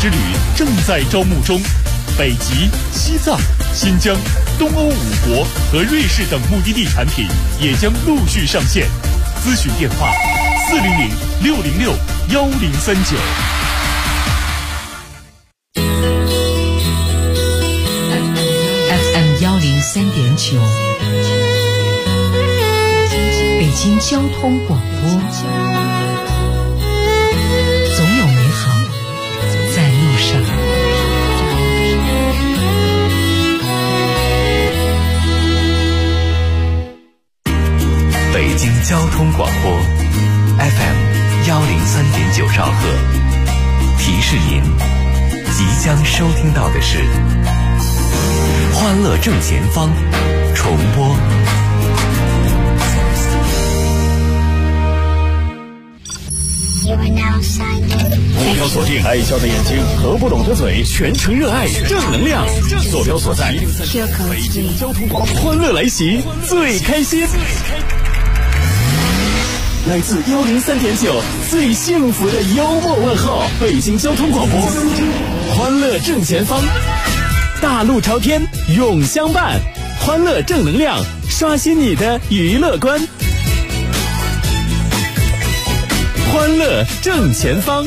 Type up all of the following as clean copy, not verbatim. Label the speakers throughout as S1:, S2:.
S1: 之旅正在招募中，北极、西藏、新疆、东欧5国和瑞士等目的地产品也将陆续上线。咨询电话400-606-1039。
S2: FM 103.9，北京交通广播。总有美好在路上。
S3: 北京交通广播 FM 103.9兆赫，提示您即将收听到的是欢乐正前方重播。
S1: 目标锁定爱笑的眼睛和不懂的嘴，全程热爱正能量。坐标所在北京交通广播，欢乐来袭，最开心。来自103.9最幸福的幽默问候，北京交通广播，欢乐正前方，大路朝天永相伴，欢乐正能量，刷新你的娱乐观。欢乐正前方，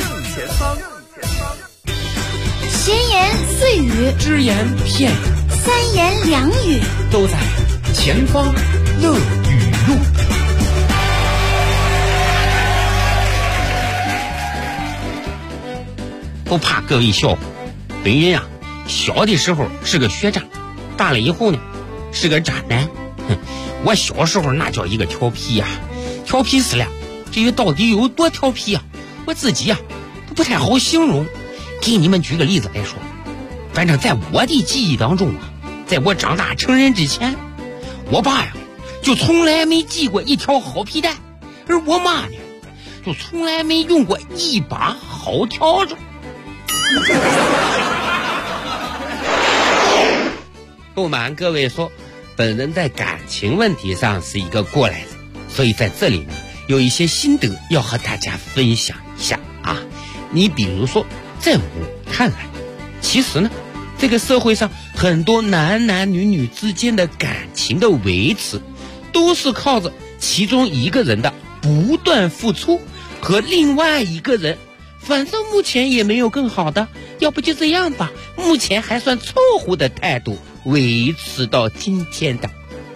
S4: 闲言碎语，
S5: 只言片语，
S4: 三言两语，
S5: 都在前方乐语录。不怕各位笑话，本人啊，小的时候是个学渣，大了以后呢，是个渣男。我小时候那叫一个调皮呀，调皮死了。至于到底有多调皮啊，我自己啊都不太好形容。给你们举个例子来说，反正在我的记忆当中啊，在我长大成人之前，我爸呀就从来没系过一条好皮带，而我妈呢就从来没用过一把好笤帚。不瞒各位说，本人在感情问题上是一个过来人，所以在这里呢有一些心得要和大家分享一下啊。你比如说，在我看来，其实呢这个社会上很多男男女女之间的感情的维持，都是靠着其中一个人的不断付出和另外一个人反正目前也没有更好的，要不就这样吧，目前还算凑合的态度维持到今天的。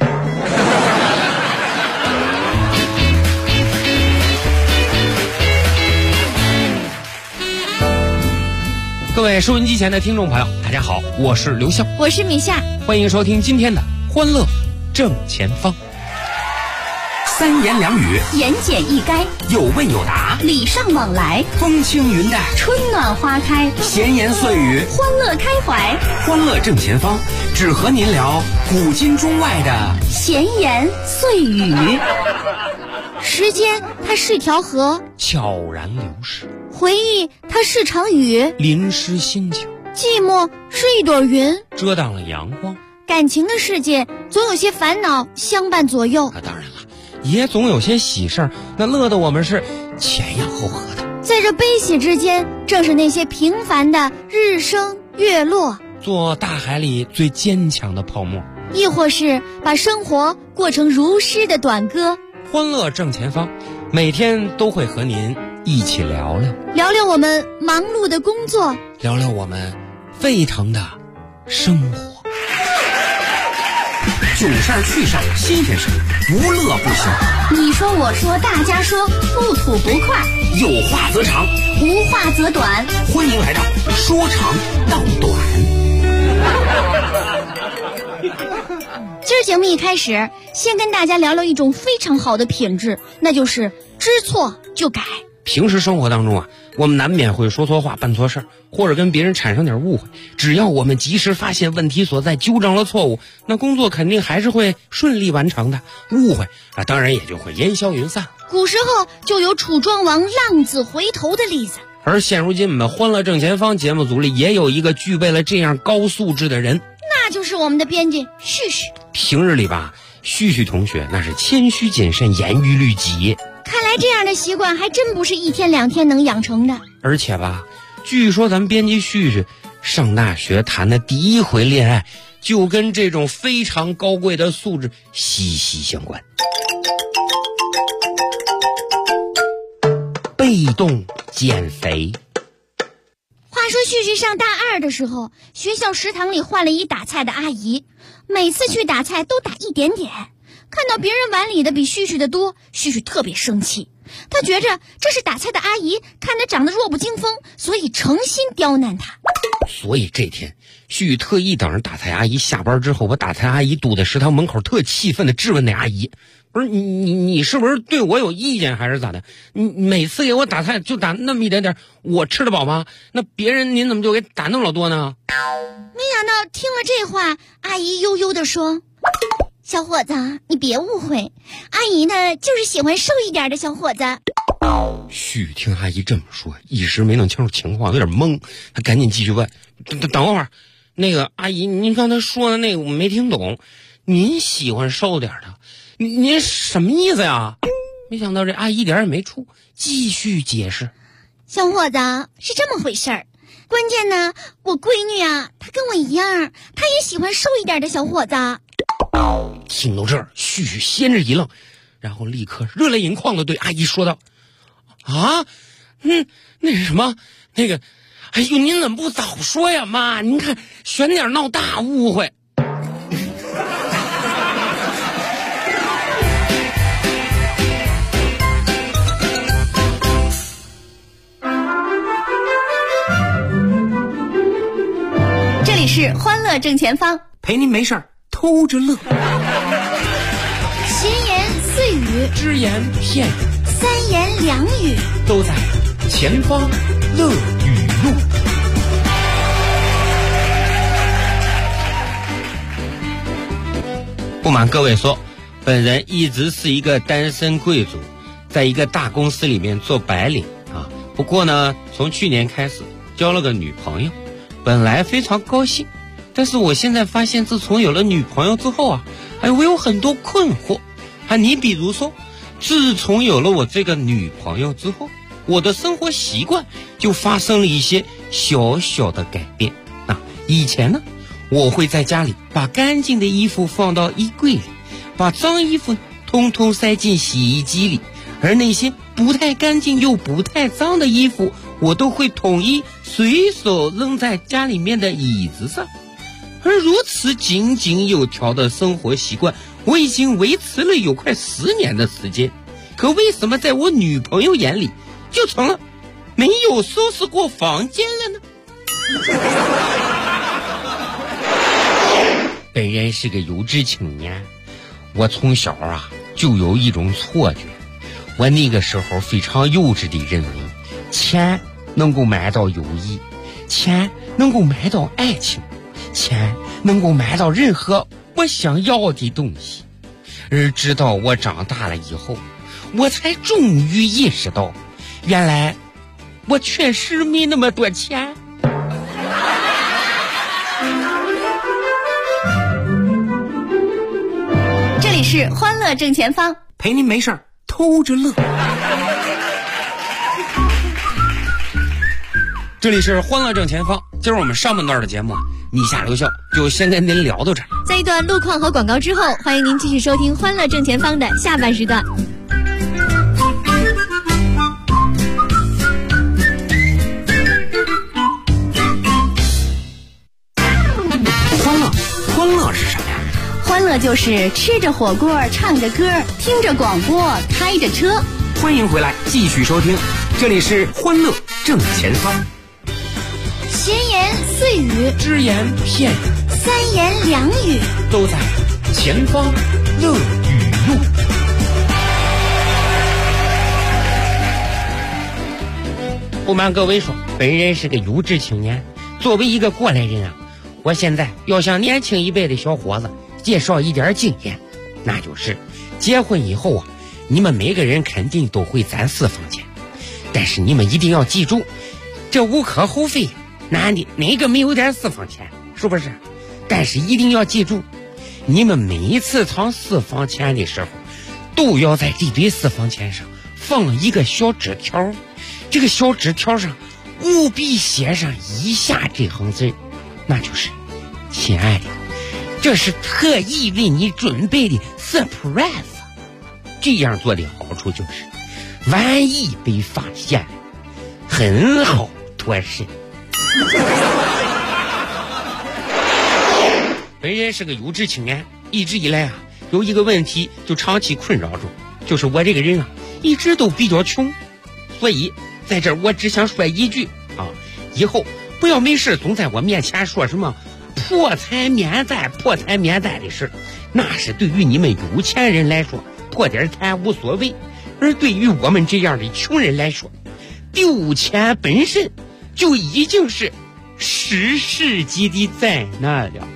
S5: 各位收音机前的听众朋友，大家好，我是刘笑，
S4: 我是米夏，
S5: 欢迎收听今天的欢乐正前方。三言两语，
S4: 言简意赅，
S5: 有问有答，
S4: 礼尚往来，
S5: 风轻云淡，
S4: 春暖花开，
S5: 闲言碎语，
S4: 欢乐开怀。
S5: 欢乐正前方，只和您聊古今中外的
S4: 闲言碎语。时间它是条河，
S5: 悄然流逝；
S4: 回忆它是场雨，
S5: 淋湿心情；
S4: 寂寞是一朵云，
S5: 遮挡了阳光。
S4: 感情的世界总有些烦恼相伴左右，
S5: 当然了，也总有些喜事儿，那乐得我们是前仰后合的。
S4: 在这悲喜之间，正是那些平凡的日升月落，
S5: 做大海里最坚强的泡沫，
S4: 亦或是把生活过成如诗的短歌。
S5: 欢乐正前方，每天都会和您一起聊
S4: 聊我们忙碌的工作，
S5: 聊我们沸腾的生活。囧事儿趣事儿新鲜事儿，无乐不休。
S4: 你说我说大家说，不吐不快，
S5: 有话则长，
S4: 无话则短。
S5: 欢迎来到说长道短。
S4: 今儿节目一开始，先跟大家聊聊一种非常好的品质，那就是知错就改。
S5: 平时生活当中啊，我们难免会说错话、办错事儿，或者跟别人产生点误会。只要我们及时发现问题所在，纠正了错误，那工作肯定还是会顺利完成的，误会啊，当然也就会烟消云散。
S4: 古时候就有楚庄王浪子回头的例子，
S5: 而现如今我们欢乐正前方节目组里也有一个具备了这样高素质的人，
S4: 那就是我们的编辑旭旭。
S5: 平日里吧，旭旭同学那是谦虚谨慎，严于律己。
S4: 看来这样的习惯还真不是一天两天能养成的。
S5: 而且吧， 据说咱们编辑旭旭上大学谈的第一回恋爱，就跟这种非常高贵的素质息息相关。被动减肥。
S4: 话说旭旭上大2的时候，学校食堂里换了一打菜的阿姨，每次去打菜都打一点点，看到别人碗里的比旭旭的多，旭旭特别生气。他觉着这是打菜的阿姨看他长得弱不禁风，所以诚心刁难他。
S5: 所以这天旭旭特意等着打菜阿姨下班之后，把打菜阿姨堵在食堂门口，特气愤地质问那阿姨：不是你是不是对我有意见还是咋的？你每次给我打菜就打那么一点点，我吃得饱吗？那别人您怎么就给打那么老多呢？
S4: 没想到听了这话，阿姨悠悠地说：小伙子，你别误会，阿姨呢就是喜欢瘦一点的小伙子。
S5: 旭听阿姨这么说，一时没弄清楚情况，有点懵，他赶紧继续问：等会儿，那个阿姨，您刚才说的那个我没听懂，您喜欢瘦点的，您什么意思呀？没想到这阿姨一点也没出，继续解释：
S4: 小伙子，是这么回事儿，关键呢，我闺女啊，她跟我一样，她也喜欢瘦一点的小伙子。
S5: 听到这儿，旭旭先是一愣，然后立刻热泪盈眶地对阿姨说道：啊，那是什么？那个，哎呦，您怎么不早说呀，妈？您看，悬点闹大误会。
S4: 这里是欢乐正前方，
S5: 陪您没事儿偷着乐，
S4: 闲言碎语，
S5: 只言片语，
S4: 三言两语，
S5: 都在前方乐语录。不瞒各位说，本人一直是一个单身贵族，在一个大公司里面做白领啊。不过呢，从去年开始交了个女朋友，本来非常高兴，但是我现在发现，自从有了女朋友之后啊，我有很多困惑啊。你比如说，自从有了我这个女朋友之后，我的生活习惯就发生了一些小小的改变啊。以前呢，我会在家里把干净的衣服放到衣柜里，把脏衣服通通塞进洗衣机里，而那些不太干净又不太脏的衣服，我都会统一随手扔在家里面的椅子上。而如此井井有条的生活习惯，我已经维持了有快10年的时间。可为什么在我女朋友眼里，就成了没有收拾过房间了呢？本人是个有志青年，我从小啊就有一种错觉，我那个时候非常幼稚地认为，钱能够买到友谊，钱能够买到爱情，钱能够买到任何我想要的东西。而直到我长大了以后，我才终于意识到，原来我确实没那么多钱。
S4: 这里是欢乐正前方，
S5: 陪您没事儿偷着乐。这里是欢乐正前方，今儿我们上半段的节目你下留校就先跟您聊到这儿。
S4: 在一段路况和广告之后，欢迎您继续收听欢乐正前方的下半时段。
S3: 欢乐是什么呀？
S4: 欢乐就是吃着火锅，唱着歌，听着广播，开着车。
S3: 欢迎回来，继续收听，这里是欢乐正前方。
S4: 闲言碎语，
S5: 只言片语，
S4: 三言两语，
S5: 都在前方乐语录。不瞒各位说，本人是个有志青年，作为一个过来人啊，我现在要向年轻一辈的小伙子介绍一点经验，那就是结婚以后啊，你们每个人肯定都会攒私房钱，但是你们一定要记住，这无可厚非，男的哪个没有点私房钱，是不是？但是一定要记住，你们每一次藏私房钱的时候，都要在这堆私房钱上放一个小纸条，这个小纸条上务必写上以下这行字，那就是亲爱的，这是特意为你准备的 surprise。 这样做的好处就是万一被发现了，很好脱身。本人是个优质青年，一直以来啊有一个问题就长期困扰着，就是我这个人啊一直都比较穷，所以在这儿我只想说一句啊，以后不要没事总在我面前说什么破财免灾的事，那是对于你们有钱人来说破点财无所谓，而对于我们这样的穷人来说，丢钱本身就已经是10世纪的灾难了。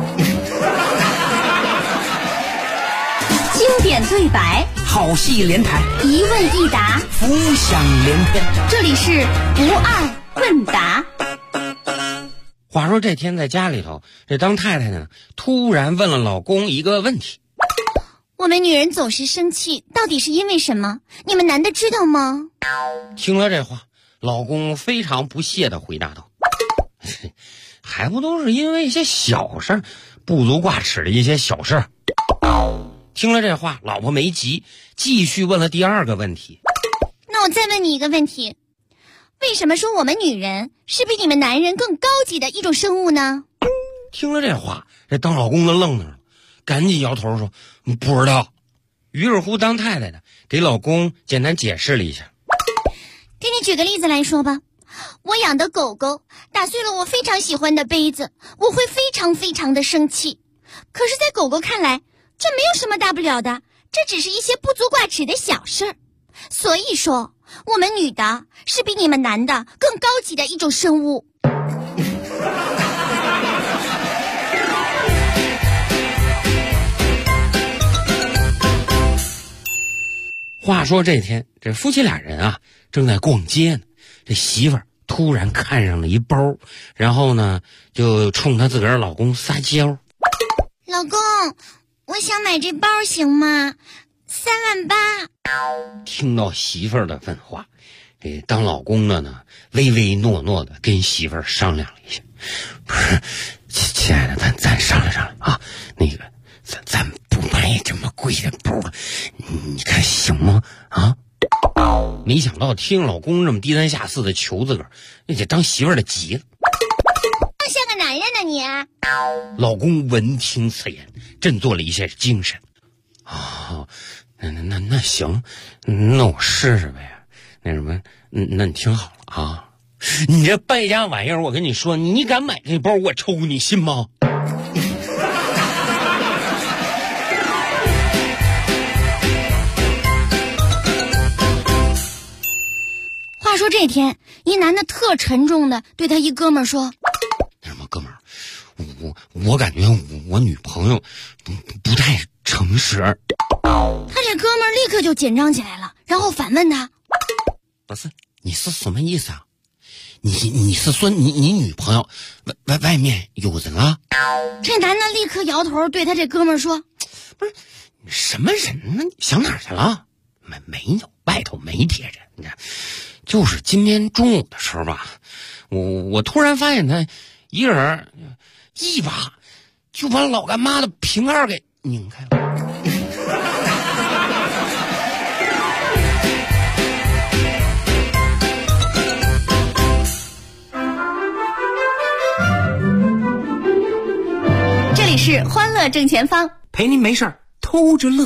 S2: 经典对白，
S6: 好戏连台，
S4: 一问一答，
S6: 浮想联翩。
S4: 这里是不二问答。
S5: 话说这天在家里头，这当太太呢突然问了老公一个问题：
S4: 我们女人总是生气，到底是因为什么？你们男的知道吗？
S5: 听了这话，老公非常不屑地回答道：还不都是因为一些小事，不足挂齿的一些小事。听了这话，老婆没急，继续问了第二个问题。
S4: 那我再问你一个问题，为什么说我们女人是比你们男人更高级的一种生物呢？
S5: 听了这话，这当老公的愣那了，赶紧摇头说不知道。于是乎当太太的给老公简单解释了一下。
S4: 给你举个例子来说吧，我养的狗狗打碎了我非常喜欢的杯子，我会非常非常的生气。可是在狗狗看来，这没有什么大不了的，这只是一些不足挂齿的小事。所以说我们女的是比你们男的更高级的一种生物。
S5: 话说这天，这夫妻俩人啊正在逛街呢，这媳妇儿突然看上了一包，然后呢就冲她自个儿老公撒娇：
S4: 老公，我想买这包行吗？38000。
S5: 听到媳妇儿的问话，这当老公的呢唯唯诺诺的跟媳妇儿商量了一下：不是，亲爱的，咱商量商量啊，那个咱不买这么贵的包，你看行吗？啊！没想到听老公这么低三下四的求自个儿，那就当媳妇儿的急了。
S4: 像个男人呢你啊！
S5: 老公闻听此言，振作了一下精神。啊，那行，那我试试呗。那什么，那你听好了啊，你这败家玩意儿，我跟你说，你敢买这包，我抽你，信吗？
S4: 话说这天，一男的特沉重的对他一哥们儿说：
S5: 那什么哥们儿，我感觉我女朋友不太诚实。
S4: 他这哥们儿立刻就紧张起来了，然后反问他：
S5: 不是，你是什么意思啊？你是说你女朋友外面有人啊？
S4: 这男的立刻摇头对他这哥们儿说：
S5: 不是，什么人呢？你想哪儿去了？没有，外头没别人。你看，就是今天中午的时候吧，我突然发现他一个人一把就把老干妈的瓶盖给拧开了。
S2: 这里是欢乐正前方，
S6: 陪您没事儿偷着乐。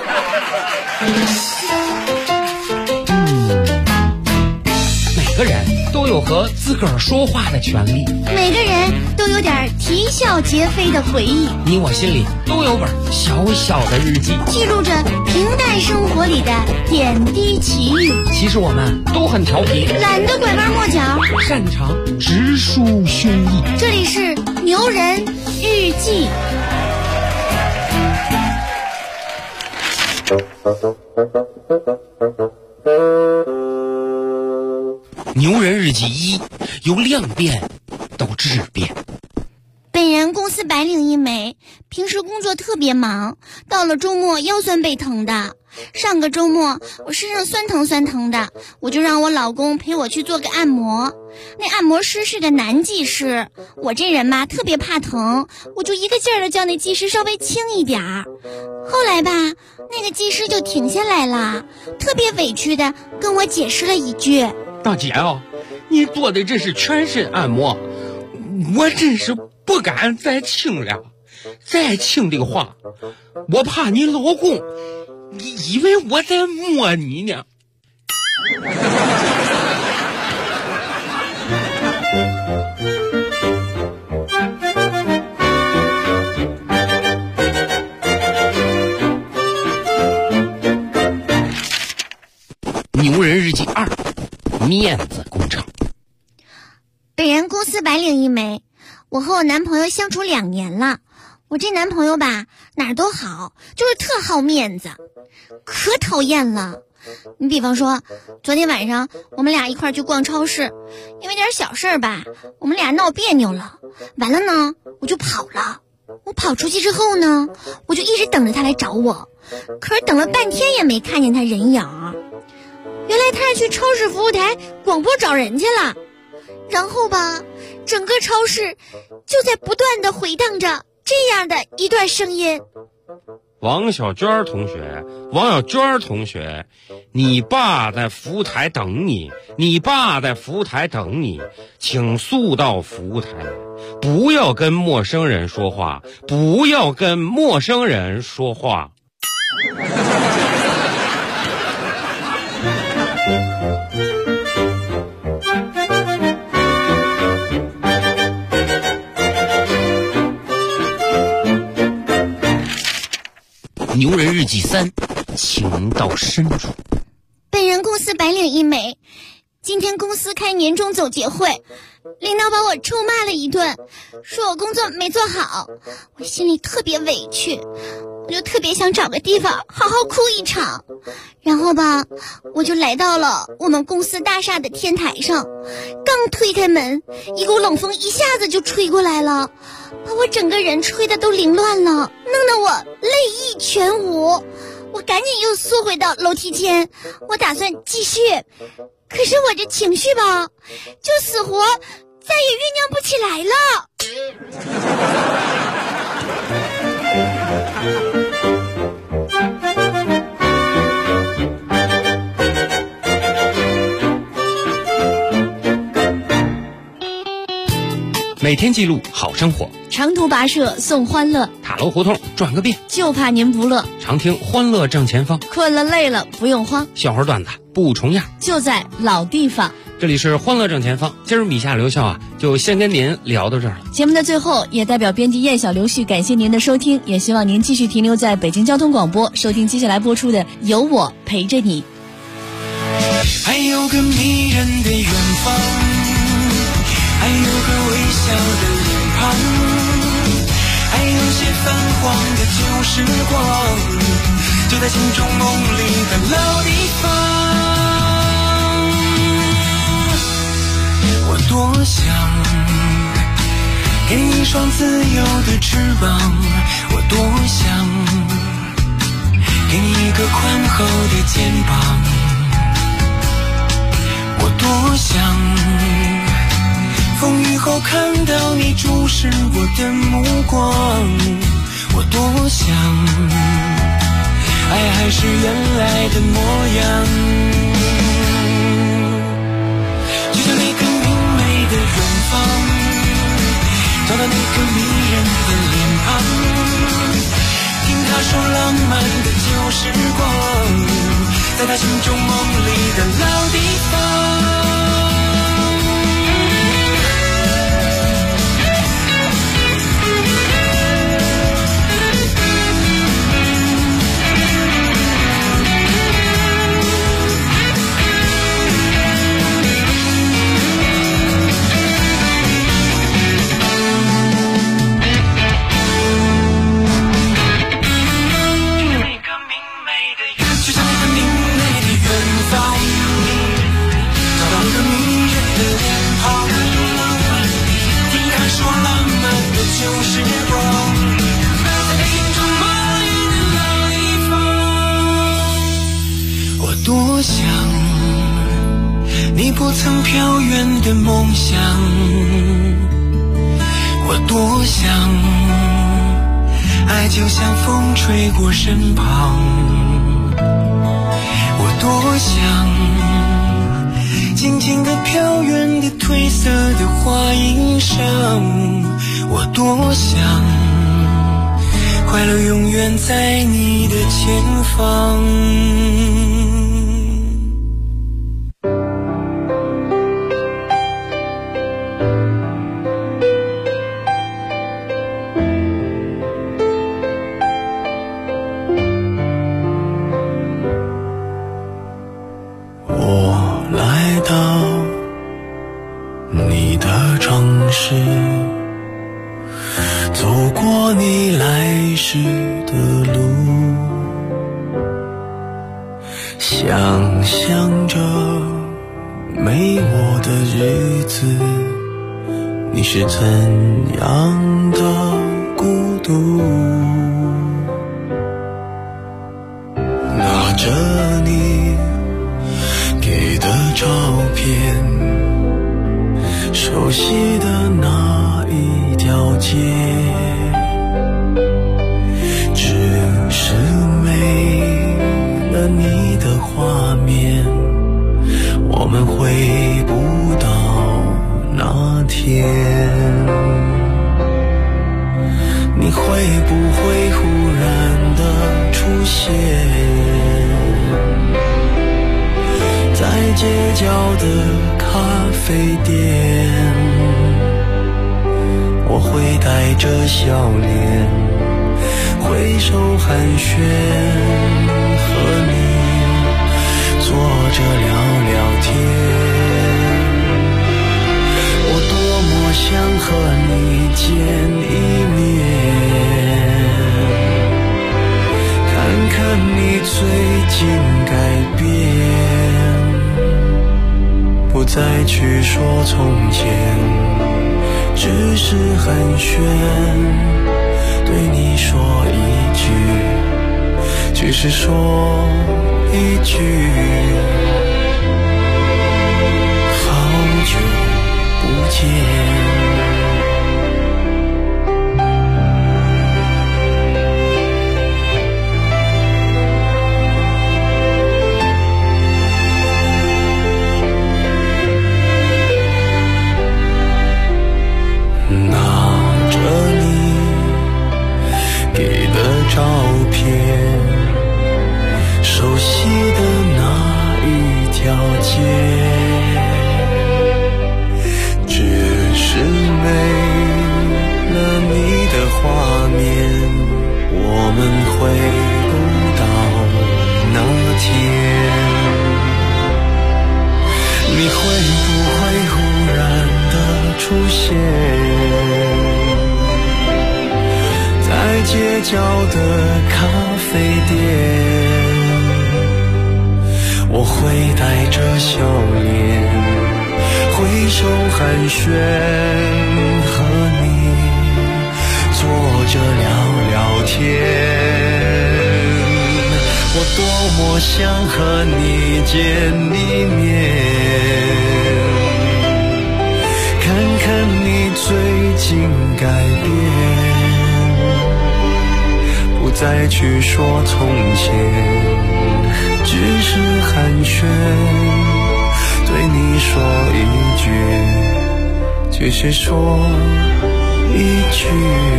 S5: 每个人都有和自个儿说话的权利，
S4: 每个人都有点啼笑皆非的回忆，
S5: 你我心里都有本小小的日记，
S4: 记录着平淡生活里的点滴奇遇。
S5: 其实我们都很调皮，
S4: 懒得拐弯抹角，
S5: 擅长直抒胸臆。
S4: 这里是牛人日记。
S5: 牛人日记1，由量变到质变。
S4: 本人公司白领一枚，平时工作特别忙，到了周末腰酸背疼的， 上个周末我身上酸疼的，我就让我老公陪我去做个按摩。那按摩师是个男技师，我这人嘛特别怕疼，我就一个劲儿的叫那技师稍微轻一点儿。后来吧，那个技师就停下来了，特别委屈的跟我解释了一句：
S5: 大姐啊，你做的这是全身按摩，我真是不敢再轻了，再轻的话我怕你老公以为我在摸你呢。牛人日记2，面子工程。
S4: 本人公司白领一枚，我和我男朋友相处2年了。我这男朋友吧，哪儿都好，就是特好面子，可讨厌了。你比方说，昨天晚上我们俩一块去逛超市，因为点小事儿吧，我们俩闹别扭了。完了呢，我就跑了。我跑出去之后呢，我就一直等着他来找我，可是等了半天也没看见他人影。原来他是去超市服务台广播找人去了。然后吧，整个超市就在不断的回荡着这样的一段声音：
S5: 王小娟同学，王小娟同学，你爸在服务台等你，你爸在服务台等你，请速到服务台来，不要跟陌生人说话，不要跟陌生人说话。牛人日记3，情到深处。
S4: 本人公司白领一枚，今天公司开年终总结会，领导把我臭骂了一顿，说我工作没做好，我心里特别委屈，我就特别想找个地方好好哭一场。然后吧，我就来到了我们公司大厦的天台上，刚推开门，一股冷风一下子就吹过来了，把我整个人吹得都凌乱了，弄得我泪意全无。我赶紧又缩回到楼梯间，我打算继续，可是我这情绪吧，就死活再也酝酿不起来
S5: 了。每天记录好生活，
S2: 长途跋涉送欢乐，
S5: 塔楼胡同转个遍，
S2: 就怕您不乐。
S5: 常听欢乐正前方，
S2: 困了累了不用慌，
S5: 笑话段子不重样，
S2: 就在老地方。
S5: 这里是欢乐正前方，今儿米夏留校啊，就先跟您聊到这儿了。
S2: 节目的最后，也代表编辑燕小刘旭感谢您的收听，也希望您继续停留在北京交通广播，收听接下来播出的《有我陪着你》。
S7: 还有个迷人的远方，还有个微笑的脸庞，还有些泛黄的旧时光，就在心中梦里的老地方。我多想给你一双自由的翅膀，我多想给你一个宽厚的肩膀，我多想风雨后看到你注视我的目光，我多想爱还是原来的模样，就像那个明媚的远方，找到那个迷人的脸庞，听他说浪漫的旧时光，在他心中梦里的老地方。 不曾飘远的梦想，我多想爱就像风吹过身旁，我多想静静地飘远的褪色的花衣裳，我多想快乐永远在你的前方。
S8: 我来到你的城市，走过你来时的路，想象着没我的日子，你是怎样的孤独。拿着你给的照片，熟悉的那一条街，只是没了你的画面，我们回不到那天。你会不会忽然的出现在街角的咖啡店？我会带着笑脸挥手寒暄，和你坐着聊聊天。我多么想和你见一面，看看你最近改变，不再去说从前，只是寒暄，对你说一句，只是说一句，好久不见。照片，熟悉的那一条街，只是没了你的画面，我们回不到那天。你会不会忽然的出现在街角的咖啡店？我会带着笑脸挥手寒暄，和你坐着聊聊天。我多么想和你见一面，看看你最近改变，不再去说从前，只是寒暄，对你说一句，只是说一句，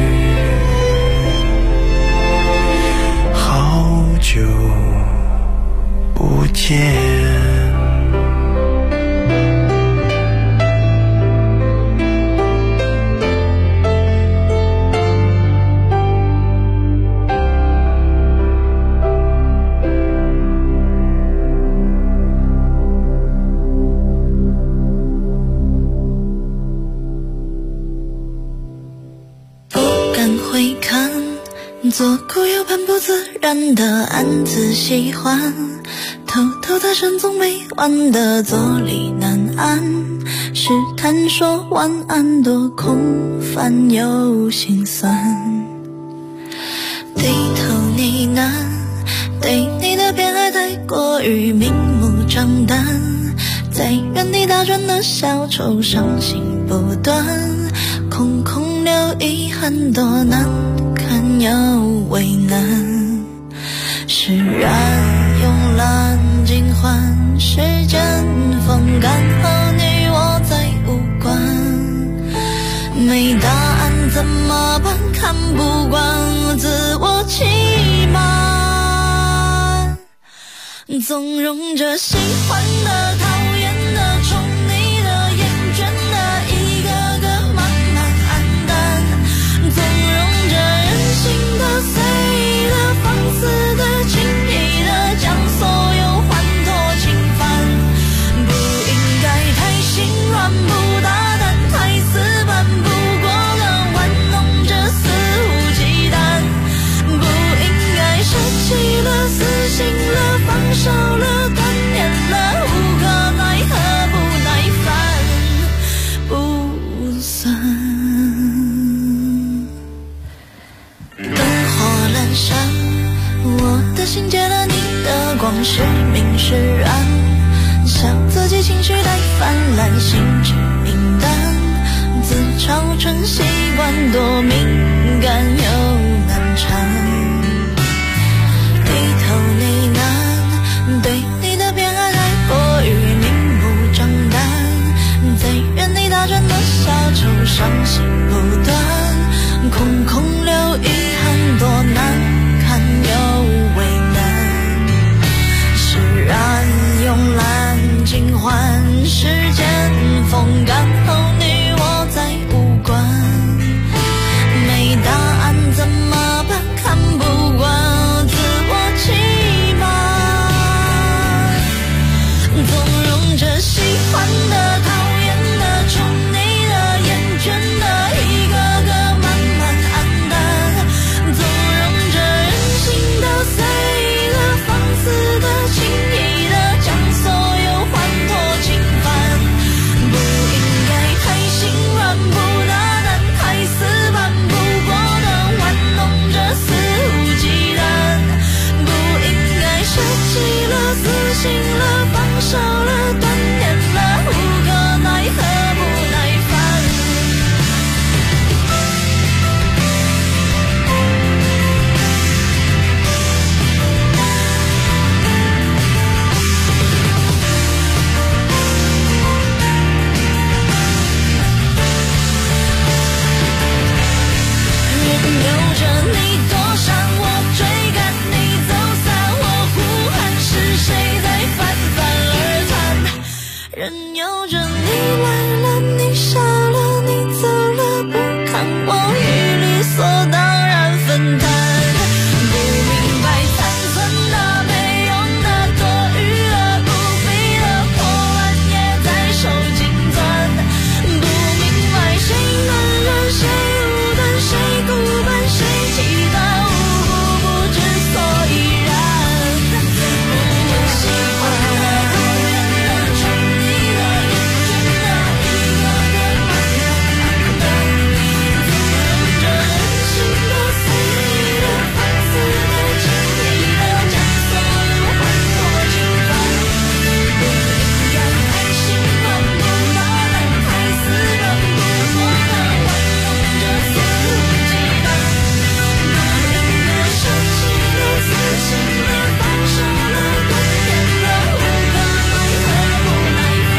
S8: 好久不见。
S9: 左顾右盼不自然的暗自喜欢，偷偷的深总没完的坐立难安，试探说晚安多空泛又心酸，低头呢喃，对你的偏爱太过于明目张胆， 在原地打转的小丑，伤心不断，空空留遗憾，多难堪又为难。释然用蓝尽换时间风干，和你我再无关。没答案怎么办？看不惯自我欺瞒，纵容着喜欢的、讨厌的、宠你的、厌倦的，一个个慢慢黯淡，纵容着任性的、随意的、放肆的、轻易的，将所有欢脱侵犯。不应该太心软，不大胆，太死板，不过的玩弄着肆无忌惮。不应该舍弃了、死心了、放手了、断念了，无可奈何，不耐烦，不算。灯火阑珊，我的心借了你的光，是明是暗，笑自己情绪太泛滥，心知明淡，自嘲成习惯，多敏感又难缠。低头呢喃，对你的偏爱太过于明目张胆，在原地打转的小丑，伤心不断，空空留遗憾，多难堪又为难。释然用蓝尽换时间风干，后你我再无关。没答案怎么办？看不惯自我欺瞒，纵容着喜欢的、讨厌的、宠你的、厌倦的，一个个慢慢黯淡，纵容着任性的、随意的、放肆的、轻易的，将所有欢脱侵犯。不应该太心软，不大胆，太死板，不过的玩弄着肆无忌惮。不应该舍弃了、死心了、放手了、断念了，无可奈何，不耐烦。任由着你躲闪，我追赶你走散，我呼喊，是谁在泛泛而谈？任由着你来了，你笑了，你走了，不看我与理所当然分担。不明白残存的、没用的、多余的、不必的破烂也在手紧攥。不明白谁暖人，谁无端，谁孤单，谁期待，无故不知所以然。我喜欢的、讨厌的、宠你的、厌倦的，一个个慢慢黯淡，纵容着任性的、随意的、放肆的、轻易的，将所有欢脱侵犯。不应该太心软，不大胆，太死板，不过的玩弄着肆无忌惮。不应该舍弃了、死心了、放手了、断念了，无可奈何，不耐烦。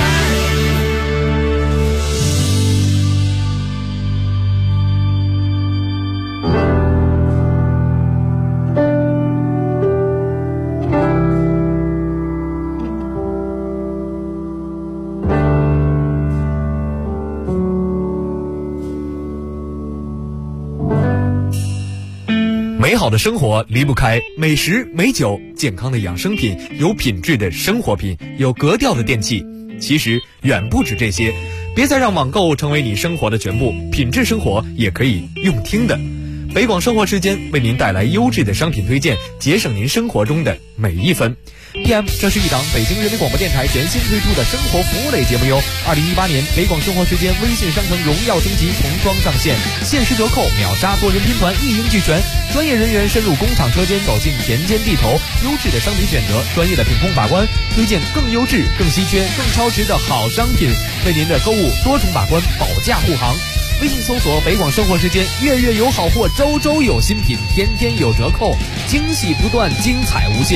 S10: 美好的生活离不开美食美酒，健康的养生品，有品质的生活品，有格调的电器。其实远不止这些，别再让网购成为你生活的全部，品质生活也可以用听的。北广生活时间为您带来优质的商品推荐，节省您生活中的每一分。 PM， 这是一档北京人民广播电台全新推出的生活服务类节目哟。2018年北广生活时间微信商城荣耀升级重装上线，限时折扣，秒杀多人拼团，一应俱全。专业人员深入工厂车间，走进田间地头，优质的商品选择，专业的品控把关，推荐更优质、更稀缺、更超值的好商品，为您的购物多重把关，保驾护航。微信搜索北广生活时间，月月有好货，周周有新品，天天有折扣，惊喜不断，精彩无限。